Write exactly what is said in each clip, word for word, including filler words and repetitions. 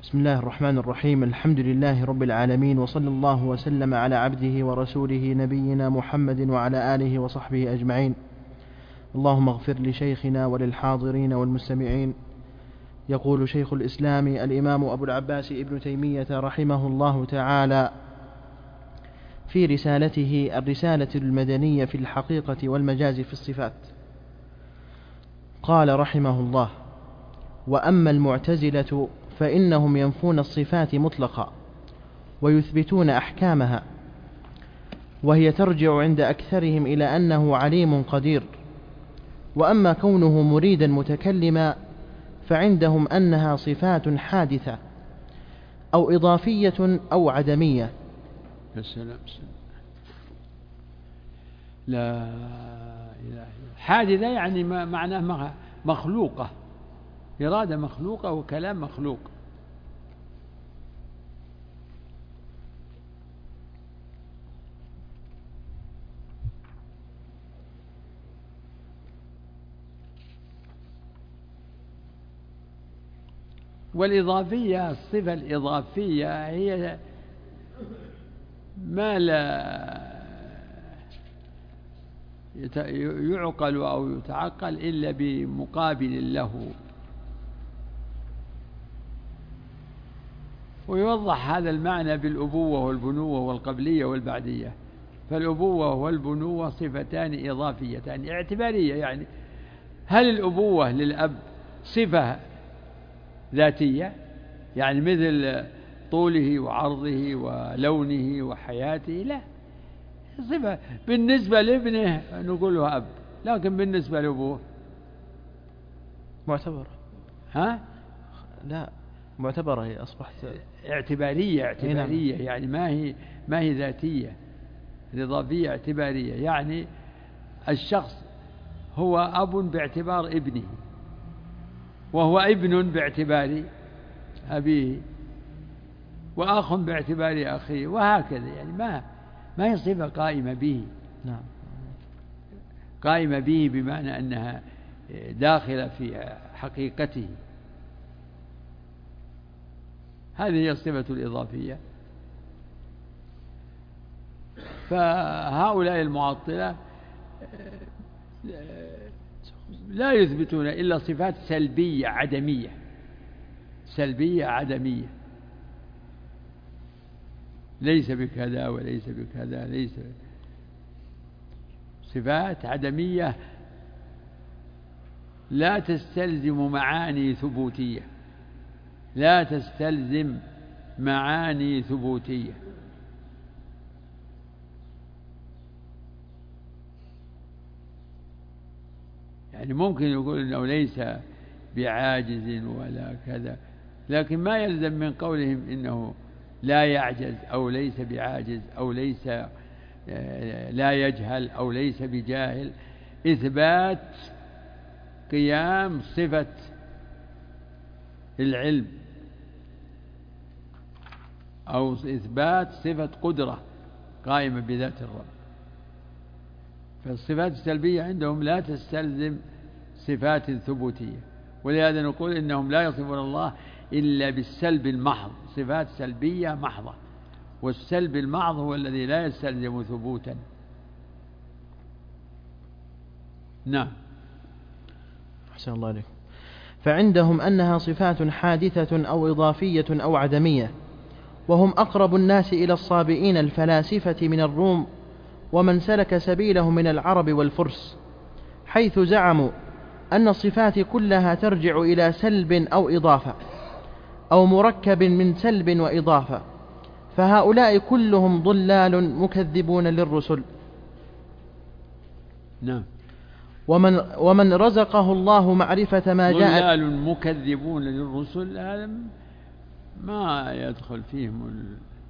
بسم الله الرحمن الرحيم. الحمد لله رب العالمين، وصلى الله وسلم على عبده ورسوله نبينا محمد وعلى آله وصحبه أجمعين. اللهم اغفر لشيخنا وللحاضرين والمستمعين. يقول شيخ الإسلام الإمام أبو العباس ابن تيمية رحمه الله تعالى في رسالته الرسالة المدنية في الحقيقة والمجاز في الصفات، قال رحمه الله: وأما المعتزلة فإنهم ينفون الصفات مطلقا ويثبتون أحكامها، وهي ترجع عند أكثرهم إلى أنه عليم قدير. وأما كونه مريدا متكلما فعندهم أنها صفات حادثة أو إضافية أو عدمية. السلام لا إله إلا حادثة، يعني معناه مخلوقة، إرادة مخلوقة وكلام مخلوق. والإضافية، الصفة الإضافية هي ما لا يعقل أو يتعقل إلا بمقابل له. ويوضح هذا المعنى بالأبوة والبنوة والقبلية والبعدية. فالأبوة والبنوة صفتان إضافيتان اعتبارية، يعني هل الأبوة للأب صفة ذاتية، يعني مثل طوله وعرضه ولونه وحياته؟ لا، صفة بالنسبة لابنه نقول له أب، لكن بالنسبة لأبوه معتبرة. ها؟ لا، معتبرة، هي أصبحت اعتبارية. اعتبارية يعني ما هي ما هي ذاتية. الإضافية اعتبارية، يعني الشخص هو أب باعتبار ابنه، وهو ابن باعتبار أبيه، وأخ باعتبار أخيه، وهكذا. يعني ما ما هي صفة قائمة به. نعم. قائمة به بمعنى أنها داخلة في حقيقته. هذه هي الصفة الإضافية. فهؤلاء المعطلة لا يثبتون إلا صفات سلبية عدمية، سلبية عدمية، ليس بكذا وليس بكذا، ليس صفات عدمية لا تستلزم معاني ثبوتية، لا تستلزم معاني ثبوتية. يعني ممكن يقول إنه ليس بعاجز ولا كذا، لكن ما يلزم من قولهم إنه لا يعجز أو ليس بعاجز أو ليس لا يجهل أو ليس بجاهل إثبات قيام صفة العلم أو إثبات صفة قدرة قائمة بذات الرب. فالصفات السلبية عندهم لا تستلزم صفات ثبوتية، ولهذا نقول إنهم لا يصفون الله إلا بالسلب المحض، صفات سلبية محضة، والسلب المحض هو الذي لا يستلزم ثبوتا. نعم. أحسن الله عليكم. فعندهم أنها صفات حادثة أو إضافية أو عدمية، وهم أقرب الناس إلى الصابئين الفلاسفة من الروم ومن سلك سبيله من العرب والفرس، حيث زعموا أن الصفات كلها ترجع إلى سلب أو إضافة أو مركب من سلب وإضافة، فهؤلاء كلهم ضلال مكذبون للرسل. نعم. ومن, ومن رزقه الله معرفة ما جاء. ضلال مكذبون للرسل، هذا ما يدخل فيهم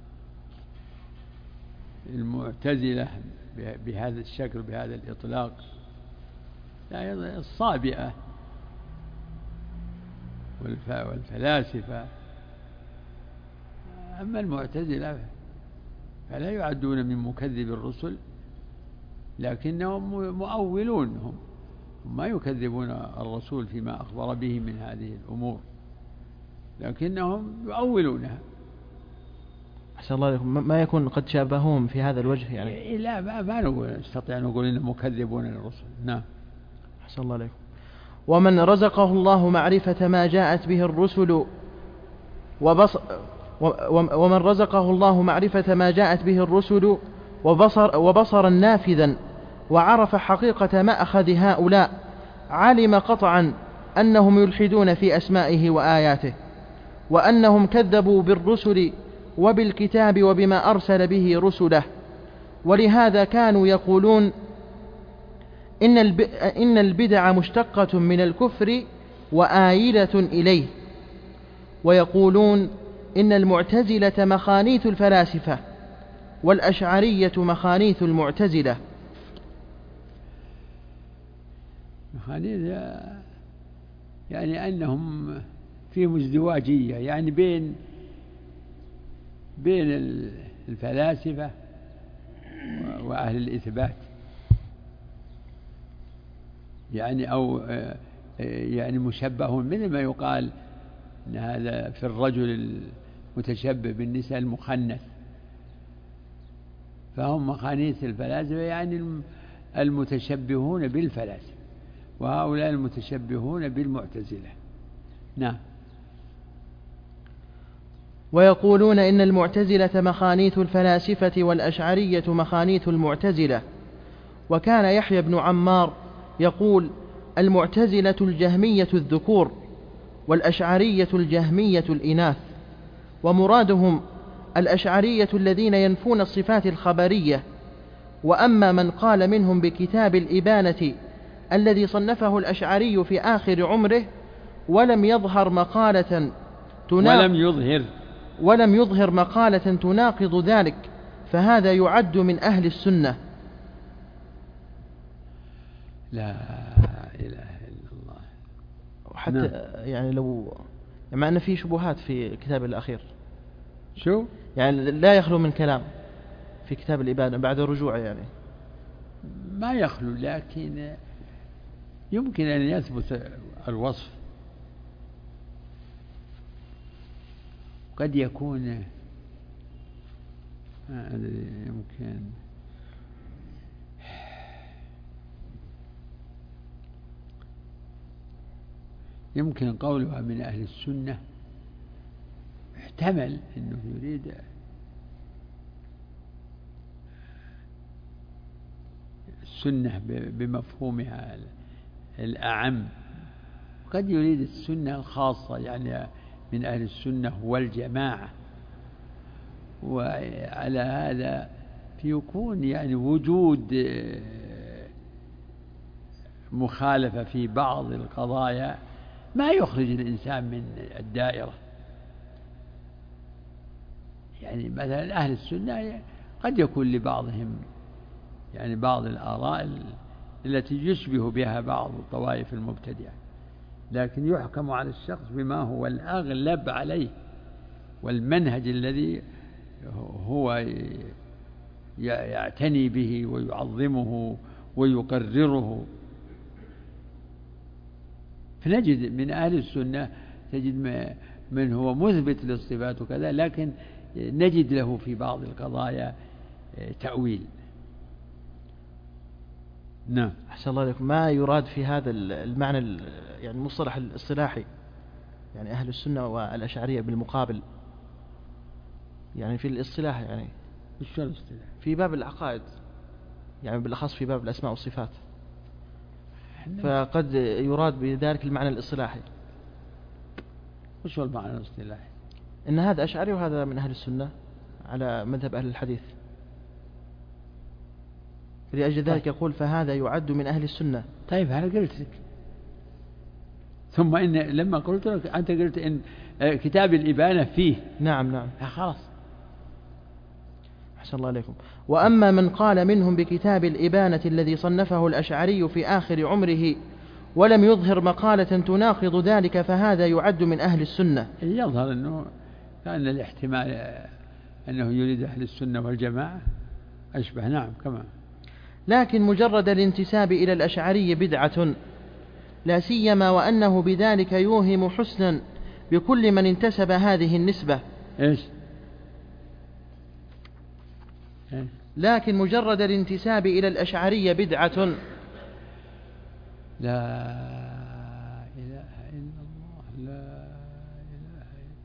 المعتزلة بهذا الشكل بهذا الإطلاق، لا، الصابئة والفلاسفة. أما المعتزلة فلا يعدون من مكذب الرسل، لكنهم مؤولون، هم ما يكذبون الرسول فيما أخبر به من هذه الأمور، لكنهم يؤولونها. أحسن الله عليكم. ما يكون قد شابههم في هذا الوجه يعني؟ لا ما, ما نقول نستطيع أن نقول إنهم مكذبون للرسل. نعم. أحسن الله عليكم. ومن رزقه الله معرفة ما جاءت به الرسل وبصر ومن رزقه الله معرفة ما جاءت به الرسل وبصر وبصرا نافذا وعرف حقيقة مأخذ هؤلاء علم قطعا أنهم يلحدون في أسمائه وآياته، وأنهم كذبوا بالرسل وبالكتاب وبما أرسل به رسله. ولهذا كانوا يقولون إن البدع مشتقة من الكفر وآيلة إليه، ويقولون إن المعتزلة مخانيث الفلاسفة والأشعرية مخانيث المعتزلة. مخانيث يعني أنهم فيهم ازدواجية، يعني بين بين الفلاسفة وأهل الإثبات، يعني أو يعني مشبهون، مثل ما يقال أن هذا في الرجل المتشبه بالنساء المخنث، فهم مخانيث الفلاسفة يعني المتشبهون بالفلاسفة، وهؤلاء المتشبهون بالمعتزلة. نعم. ويقولون إن المعتزلة مخانيث الفلاسفة والأشعرية مخانيث المعتزلة. وكان يحيى بن عمار يقول: المعتزلة الجهمية الذكور، والأشعرية الجهمية الإناث. ومرادهم الأشعرية الذين ينفون الصفات الخبرية. وأما من قال منهم بكتاب الإبانة الذي صنفه الأشعري في آخر عمره ولم يظهر مقالة ولم يظهر ولم يظهر مقالة تناقض ذلك، فهذا يعد من أهل السنة. لا إله إلا الله. وحتى نعم. يعني لو مع أن في شبهات في كتاب الأخير، شو يعني لا يخلو من كلام في كتاب الإبانة بعد الرجوع، يعني ما يخلو، لكن يمكن أن يثبت الوصف، قد يكون يمكن يمكن قولها من أهل السنة، احتمل أنه يريد السنة بمفهومها الأعم، قد يريد السنة الخاصة، يعني من أهل السنة والجماعة. وعلى هذا يكون يعني وجود مخالفة في بعض القضايا ما يخرج الإنسان من الدائرة. يعني مثلا أهل السنة قد يكون لبعضهم يعني بعض الآراء التي يشبه بها بعض الطوائف المبتدعة، لكن يحكم على الشخص بما هو الأغلب عليه، والمنهج الذي هو يعتني به ويعظمه ويقرره. فنجد من أهل السنة تجد من هو مثبت للصفات وكذا، لكن نجد له في بعض القضايا تأويل. نعم. أحسن الله عليكم. ما يراد في هذا المعنى يعني المصطلح الاصطلاحي، يعني أهل السنة والأشعرية بالمقابل، يعني في الاصطلاح، يعني إيش الاصطلاح؟ في باب العقائد، يعني بالأخص في باب الأسماء والصفات، فقد يراد بذلك المعنى الاصطلاحي. وش هو المعنى الاصطلاحي؟ إن هذا أشعري وهذا من أهل السنة على مذهب أهل الحديث، لأجل ذلك يقول فهذا يعد من أهل السنة. طيب أنا قلت لك، ثم إن لما قلت لك أنت قلت إن كتاب الإبانة فيه. نعم نعم. خلاص. أحسن الله عليكم. وأما من قال منهم بكتاب الإبانة الذي صنفه الأشعري في آخر عمره ولم يظهر مقالة تناقض ذلك، فهذا يعد من أهل السنة. يظهر أنه كان الاحتمال أنه يريد أهل السنة والجماعة أشبه. نعم كما. لكن مجرد الانتساب إلى الأشعري بدعة، لا سيما وأنه بذلك يوهم حسنا بكل من انتسب هذه النسبة. إيش؟ لكن مجرد الانتساب إلى الأشعرية بدعة. لا إله إلا الله، لا إله إلا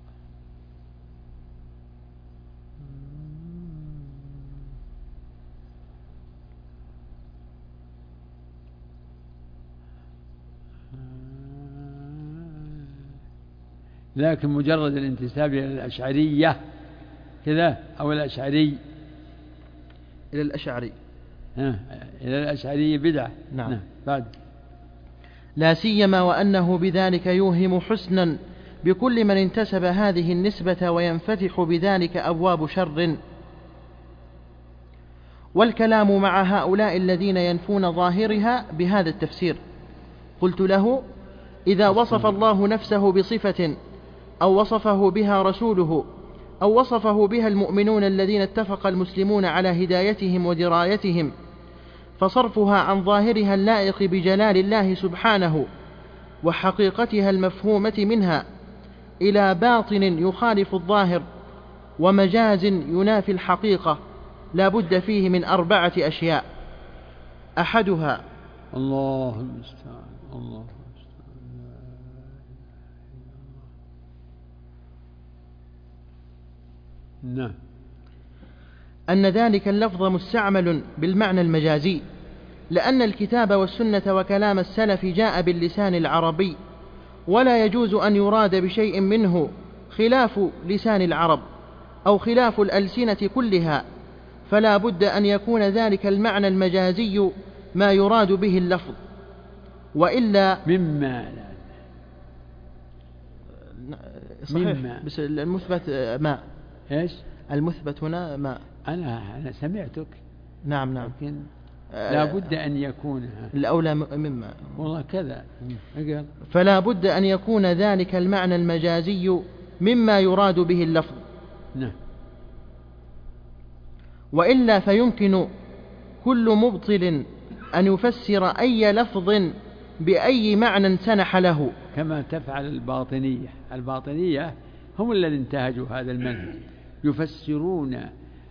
الله. لكن مجرد الانتساب إلى الأشعرية كذا أو الأشعري، إلى الأشعري إلى الأشعري بدعة. نعم. نعم. بعد لا سيما وأنه بذلك يوهم حسنا بكل من انتسب هذه النسبة وينفتح بذلك أبواب شر. والكلام مع هؤلاء الذين ينفون ظاهرها بهذا التفسير. قلت له: إذا وصف الله نفسه بصفة أو وصفه بها رسوله أو وصفه بها المؤمنون الذين اتفق المسلمون على هدايتهم ودرايتهم، فصرفها عن ظاهرها اللائق بجلال الله سبحانه وحقيقتها المفهومة منها إلى باطن يخالف الظاهر ومجاز ينافي الحقيقة لا بد فيه من أربعة أشياء. أحدها الله المستعان، الله المستعان. نعم. أن ذلك اللفظ مستعمل بالمعنى المجازي، لأن الكتاب والسنة وكلام السلف جاء باللسان العربي، ولا يجوز أن يراد بشيء منه خلاف لسان العرب أو خلاف الألسنة كلها، فلا بد أن يكون ذلك المعنى المجازي ما يراد به اللفظ، وإلا مما صحيح مما. بس المثبت ماء. إيش المثبت هنا ماء. أنا أنا سمعتك. نعم نعم. لكن لا بد أن يكون الأولى مما. والله كذا. فلا بد أن يكون ذلك المعنى المجازي مما يراد به اللفظ. نعم. وإلا فيمكن كل مبطل أن يفسر أي لفظ بأي معنى سنح له، كما تفعل الباطنية. الباطنية هم الذين انتهجوا هذا المنهج، يفسرون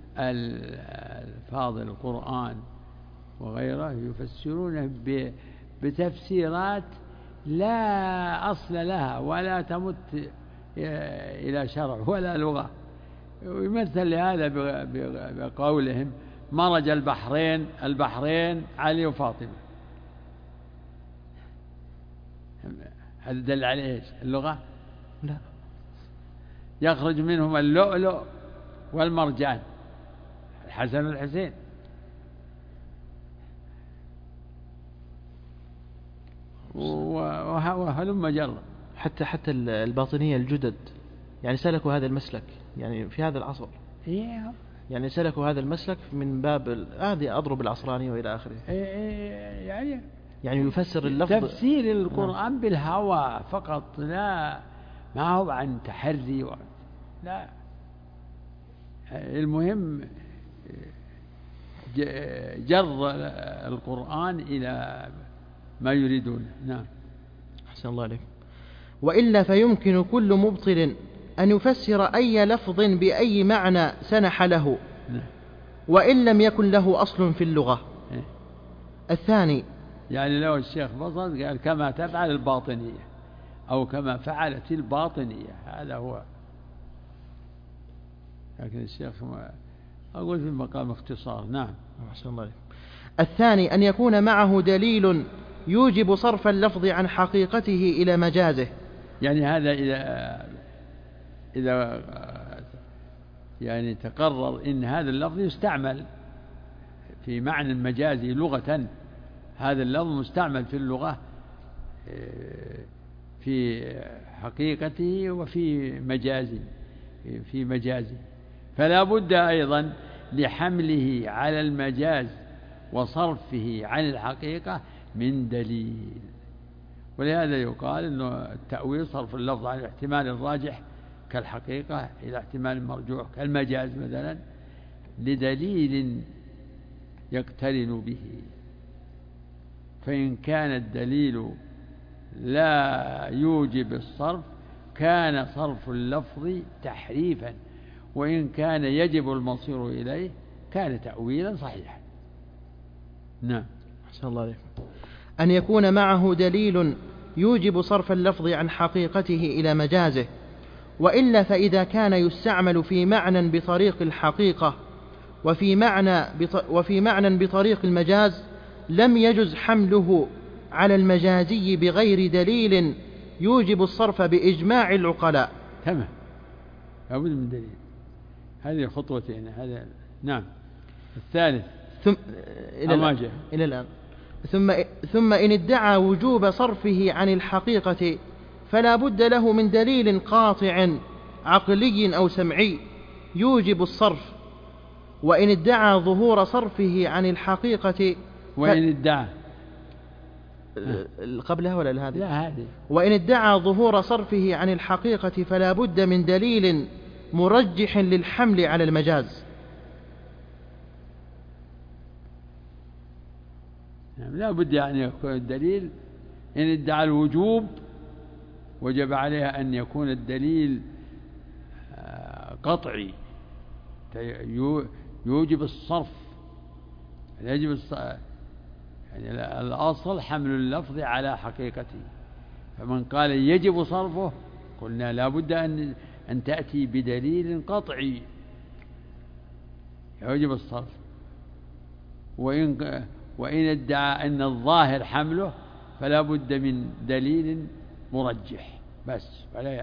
الفاظ القرآن وغيره، يفسرونه بتفسيرات لا أصل لها ولا تمت إلى شرع ولا لغة. ويمثل لهذا بقولهم: مرج البحرين البحرين علي وفاطمة. هذا دل على إيش؟ اللغة؟ لا. يخرج منهم اللؤلؤ والمرجان، الحسن والحسين. وهلم جرا. حتى حتى الباطنية الجدد يعني سلكوا هذا المسلك، يعني في هذا العصر يعني سلكوا هذا المسلك من باب هذه أضرب العصرانية وإلى آخره. يعني يعني يفسر اللفظ، تفسير القرآن نعم. بالهوى فقط، لا ما هو عن تحري و... لا. المهم جر القرآن إلى ما يريدون. نعم. أحسن الله عليك. وإلا فيمكن كل مبطل أن يفسر أي لفظ بأي معنى سنح له، وإن لم يكن له أصل في اللغة. الثاني، يعني لو الشيخ بسط قال كما تفعل الباطنية أو كما فعلت الباطنية، هذا هو. لكن الشيخ أقول في مقام اختصار. نعم. أحسن الله عليك. الثاني أن يكون معه دليل يوجب صرف اللفظ عن حقيقته إلى مجازه. يعني هذا إذا إذا يعني تقرر إن هذا اللفظ يستعمل في معنى المجازي لغة، هذا اللفظ مستعمل في اللغة في حقيقته وفي مجازه في مجازه، فلا بد أيضا لحمله على المجاز وصرفه عن الحقيقة من دليل. ولهذا يقال أنه التأويل صرف اللفظ عن الاحتمال الراجح كالحقيقة إلى احتمال مرجوح كالمجاز مثلا لدليل يقترن به. فإن كان الدليل لا يوجب الصرف كان صرف اللفظ تحريفا، وإن كان يجب المصير إليه كان تأويلا صحيحا. نعم. أحسن الله عليكم. أن يكون معه دليل يوجب صرف اللفظ عن حقيقته إلى مجازه، وإلا فإذا كان يستعمل في معنى بطريق الحقيقة وفي معنى وفي معنى بطريق المجاز لم يجز حمله على المجازي بغير دليل يوجب الصرف بإجماع العقلاء. تمام، لابد من دليل. هذه خطوتين. هذا نعم. الثالث ثم إلى الآن. إلى الآن ثم ثم إن ادعى وجوب صرفه عن الحقيقة فلا بد له من دليل قاطع عقلي أو سمعي يوجب الصرف، وإن ادعى ظهور صرفه عن الحقيقة وإن ادعى قبلها ولا هذه؟ لا هذه. وإن ادعى ظهور صرفه عن الحقيقة فلا بد من دليل مرجح للحمل على المجاز. لا بد يعني يكون الدليل، إن ادعى الوجوب وجب عليها أن يكون الدليل قطعي يوجب الصرف. يجب الصرف يعني الأصل حمل اللفظ على حقيقته، فمن قال يجب صرفه قلنا لا بد أن أن تأتي بدليل قطعي يوجب الصرف. وإن وإن ادعى أن الظاهر حمله فلا بد من دليل مرجح بس، فلا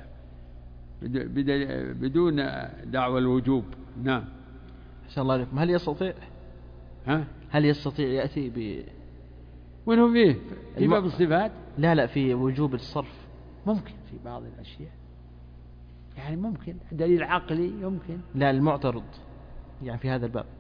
بدون دعوى الوجوب. نعم. إن شاء الله عليكم. هل يستطيع ها؟ هل يستطيع يأتي ب وينه فيه في باب الصفات؟ لا لا في وجوب الصرف ممكن في بعض الأشياء، يعني ممكن دليل عقلي يمكن. لا المعترض يعني في هذا الباب.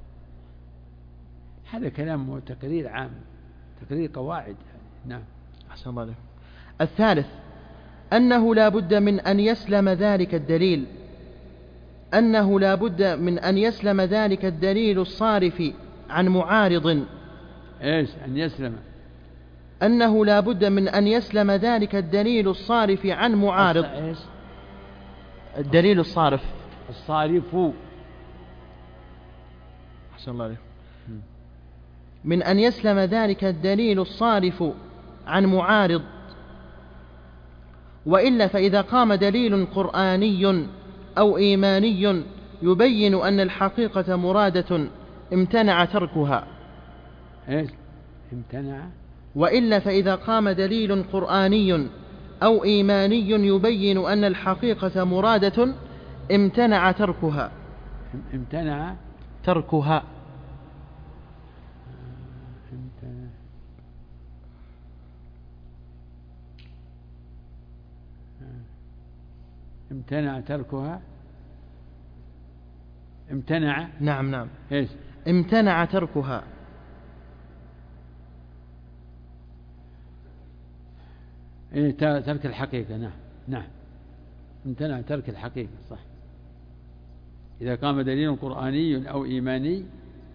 هذا كلام تقرير عام، تقرير قواعد. نعم. أحسن الله عليكم. الثالث أنه لا بد من أن يسلم ذلك الدليل أنه لا بد من أن يسلم ذلك الدليل الصارف عن معارض. إيش أن يسلم؟ أنه لا بد من أن يسلم ذلك الدليل الصارف عن معارض. إيش؟ الدليل الصارف. الصارف. أحسن الله عليكم. من أن يسلم ذلك الدليل الصارف عن معارض، وإلا فإذا قام دليل قرآني أو إيماني يبين أن الحقيقة مرادة امتنع تركها. إيش؟ امتنع. وإلا فإذا قام دليل قرآني أو إيماني يبين أن الحقيقة مرادة امتنع تركها. امتنع تركها. امتنع تركها. امتنع. نعم نعم. إيش؟ امتنع تركها. إيه ترك الحقيقة. نعم نعم. امتنع ترك الحقيقة صح. إذا قام دليل قرآني أو إيماني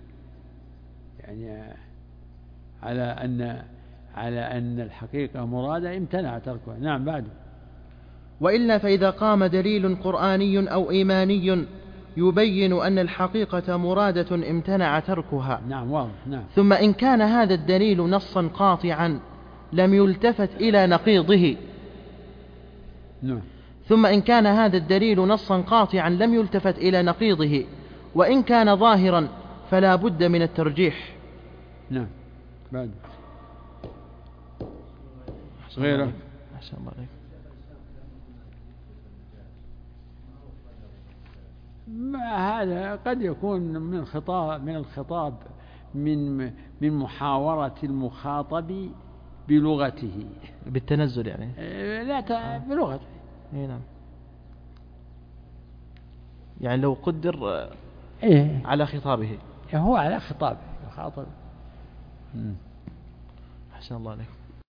يعني على أن على أن الحقيقة مرادة امتنع تركها. نعم. بعده. وإلا فإذا قام دليل قرآني أو إيماني يبين أن الحقيقة مرادة امتنع تركها. نعم واضح. نعم. ثم إن كان هذا الدليل نصا قاطعا لم يلتفت إلى نقيضه. نعم. ثم إن كان هذا الدليل نصا قاطعا لم يلتفت إلى نقيضه، وإن كان ظاهرا فلا بد من الترجيح. نعم. بعد غيره. أحسن الله عليك. هذا قد يكون من خطاب من الخطاب من من محاورة المخاطب بلغته، بالتنزل يعني. لا بلغته. اي نعم. يعني لو قدر إيه؟ على خطابه. هو على خطابه يخاطب. أحسن الله عليك.